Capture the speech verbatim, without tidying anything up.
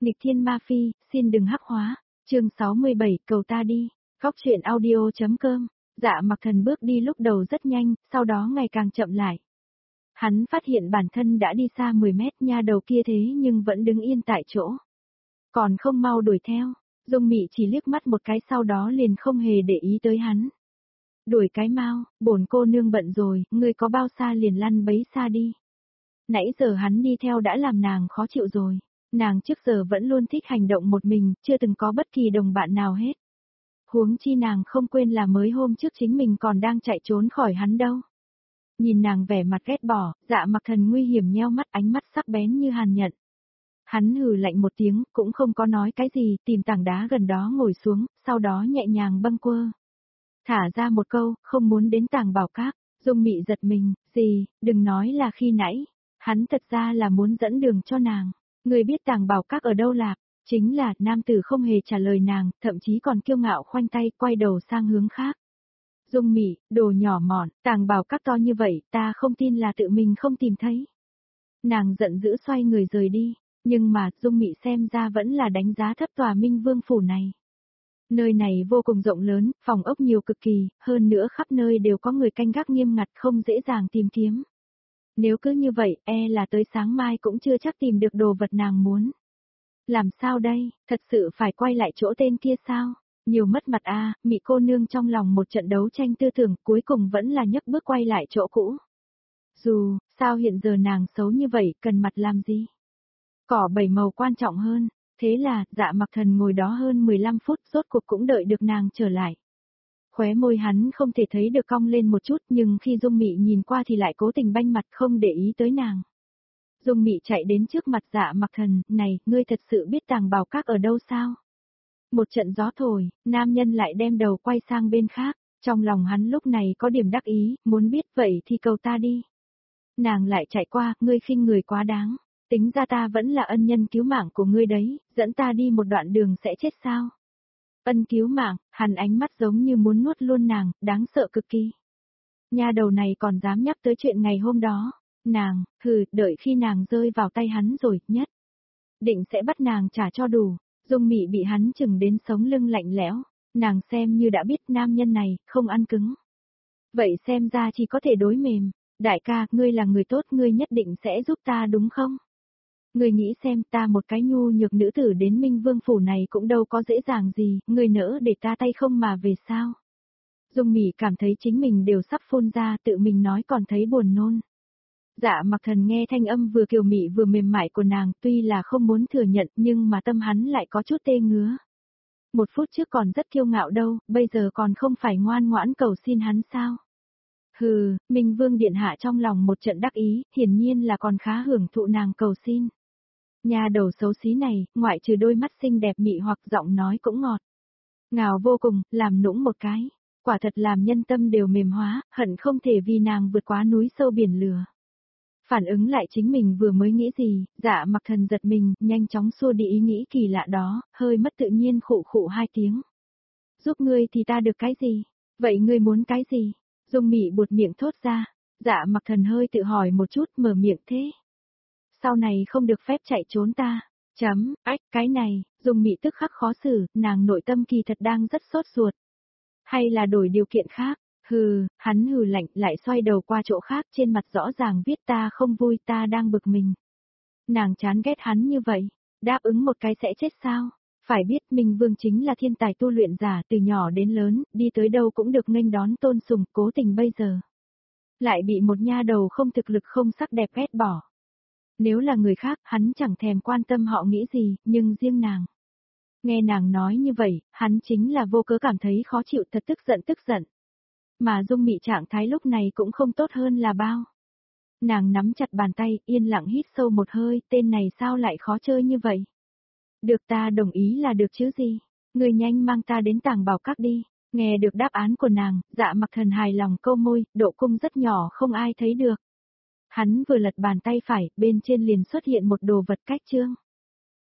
Nghịch thiên ma phi, xin đừng hắc hóa. Chương sáu mươi bảy, cầu ta đi. Góc truyện audio.com. Dạ Mặc Thần bước đi lúc đầu rất nhanh, sau đó ngày càng chậm lại. Hắn phát hiện bản thân đã đi xa mười mét, nha đầu kia thế nhưng vẫn đứng yên tại chỗ. Còn không mau đuổi theo. Dung Mị chỉ liếc mắt một cái, sau đó liền không hề để ý tới hắn. Đuổi cái mau, bổn cô nương bận rồi, ngươi có bao xa liền lăn bấy xa đi. Nãy giờ hắn đi theo đã làm nàng khó chịu rồi. Nàng trước giờ vẫn luôn thích hành động một mình, chưa từng có bất kỳ đồng bạn nào hết. Huống chi nàng không quên là mới hôm trước chính mình còn đang chạy trốn khỏi hắn đâu. Nhìn nàng vẻ mặt ghét bỏ, Dạ Mặc Thần nguy hiểm nheo mắt, ánh mắt sắc bén như hàn nhận. Hắn hừ lạnh một tiếng, cũng không có nói cái gì, tìm tảng đá gần đó ngồi xuống, sau đó nhẹ nhàng bâng quơ. Thả ra một câu, không muốn đến Tàng Bảo Các. Dung Mị giật mình, gì, đừng nói là khi nãy. Hắn thật ra là muốn dẫn đường cho nàng. Người biết Tàng Bảo Các ở đâu là? Chính là, nam tử không hề trả lời nàng, thậm chí còn kiêu ngạo khoanh tay, quay đầu sang hướng khác. Dung Mị, đồ nhỏ mọn, Tàng Bảo Các to như vậy, ta không tin là tự mình không tìm thấy. Nàng giận dữ xoay người rời đi, nhưng mà, Dung Mị xem ra vẫn là đánh giá thấp tòa Minh Vương phủ này. Nơi này vô cùng rộng lớn, phòng ốc nhiều cực kỳ, hơn nữa khắp nơi đều có người canh gác nghiêm ngặt, không dễ dàng tìm kiếm. Nếu cứ như vậy, e là tới sáng mai cũng chưa chắc tìm được đồ vật nàng muốn. Làm sao đây, thật sự phải quay lại chỗ tên kia sao? Nhiều mất mặt a, à, Mị cô nương trong lòng một trận đấu tranh tư tưởng, cuối cùng vẫn là nhấc bước quay lại chỗ cũ. Dù, sao hiện giờ nàng xấu như vậy, cần mặt làm gì? Cỏ bảy màu quan trọng hơn, thế là, Dạ Mặc Thần ngồi đó hơn mười lăm phút, rốt cuộc cũng đợi được nàng trở lại. Khóe môi hắn không thể thấy được cong lên một chút, nhưng khi Dung Mị nhìn qua thì lại cố tình banh mặt không để ý tới nàng. Dung Mị chạy đến trước mặt Dạ Mặc Thần, này, ngươi thật sự biết Tàng Bảo Các ở đâu sao? Một trận gió thổi, nam nhân lại đem đầu quay sang bên khác, trong lòng hắn lúc này có điểm đắc ý, muốn biết vậy thì cầu ta đi. Nàng lại chạy qua, ngươi khinh người quá đáng, tính ra ta vẫn là ân nhân cứu mạng của ngươi đấy, dẫn ta đi một đoạn đường sẽ chết sao? Ân cứu mạng, hắn ánh mắt giống như muốn nuốt luôn nàng, đáng sợ cực kỳ. Nha đầu này còn dám nhắc tới chuyện ngày hôm đó. Nàng, hừ, đợi khi nàng rơi vào tay hắn rồi, nhất định sẽ bắt nàng trả cho đủ. Dung Mị bị hắn chừng đến sống lưng lạnh lẽo, nàng xem như đã biết nam nhân này, không ăn cứng. Vậy xem ra chỉ có thể đối mềm. Đại ca, ngươi là người tốt, ngươi nhất định sẽ giúp ta đúng không? Ngươi nghĩ xem, ta một cái nhu nhược nữ tử đến Minh Vương phủ này cũng đâu có dễ dàng gì, ngươi nỡ để ta tay không mà về sao? Dung Mị cảm thấy chính mình đều sắp phun ra, tự mình nói còn thấy buồn nôn. Dạ Mặc Thần nghe thanh âm vừa kiều mị vừa mềm mại của nàng, tuy là không muốn thừa nhận nhưng mà tâm hắn lại có chút tê ngứa. Một phút trước còn rất kiêu ngạo đâu, bây giờ còn không phải ngoan ngoãn cầu xin hắn sao? Hừ, Minh Vương điện hạ trong lòng một trận đắc ý, hiển nhiên là còn khá hưởng thụ nàng cầu xin. Nhà đầu xấu xí này, ngoại trừ đôi mắt xinh đẹp mị hoặc giọng nói cũng ngọt. Ngào vô cùng, làm nũng một cái. Quả thật làm nhân tâm đều mềm hóa, hận không thể vì nàng vượt quá núi sâu biển lửa. Phản ứng lại chính mình vừa mới nghĩ gì, Dạ Mặc Thần giật mình, nhanh chóng xua đi ý nghĩ kỳ lạ đó, hơi mất tự nhiên khụ khụ hai tiếng. Giúp ngươi thì ta được cái gì? Vậy ngươi muốn cái gì? Dung Mị buột miệng thốt ra, Dạ Mặc Thần hơi tự hỏi một chút, mở miệng thế. Sau này không được phép chạy trốn ta. Chấm, ách, cái này, Dung Mị tức khắc khó xử, nàng nội tâm kỳ thật đang rất sốt ruột. Hay là đổi điều kiện khác? Hừ, hắn hừ lạnh lại xoay đầu qua chỗ khác, trên mặt rõ ràng viết ta không vui, ta đang bực mình. Nàng chán ghét hắn như vậy, đáp ứng một cái sẽ chết sao? Phải biết Minh Vương chính là thiên tài tu luyện giả, từ nhỏ đến lớn, đi tới đâu cũng được nghênh đón tôn sùng, cố tình bây giờ. Lại bị một nha đầu không thực lực không sắc đẹp ghét bỏ. Nếu là người khác, hắn chẳng thèm quan tâm họ nghĩ gì, nhưng riêng nàng. Nghe nàng nói như vậy, hắn chính là vô cớ cảm thấy khó chịu, thật tức giận tức giận. Mà Dung Mị trạng thái lúc này cũng không tốt hơn là bao. Nàng nắm chặt bàn tay, yên lặng hít sâu một hơi, tên này sao lại khó chơi như vậy? Được, ta đồng ý là được chứ gì? Người nhanh mang ta đến Tàng Bảo Các đi. Nghe được đáp án của nàng, Dạ Mặc Thần hài lòng câu môi, độ cung rất nhỏ không ai thấy được. Hắn vừa lật bàn tay phải, bên trên liền xuất hiện một đồ vật cách chương.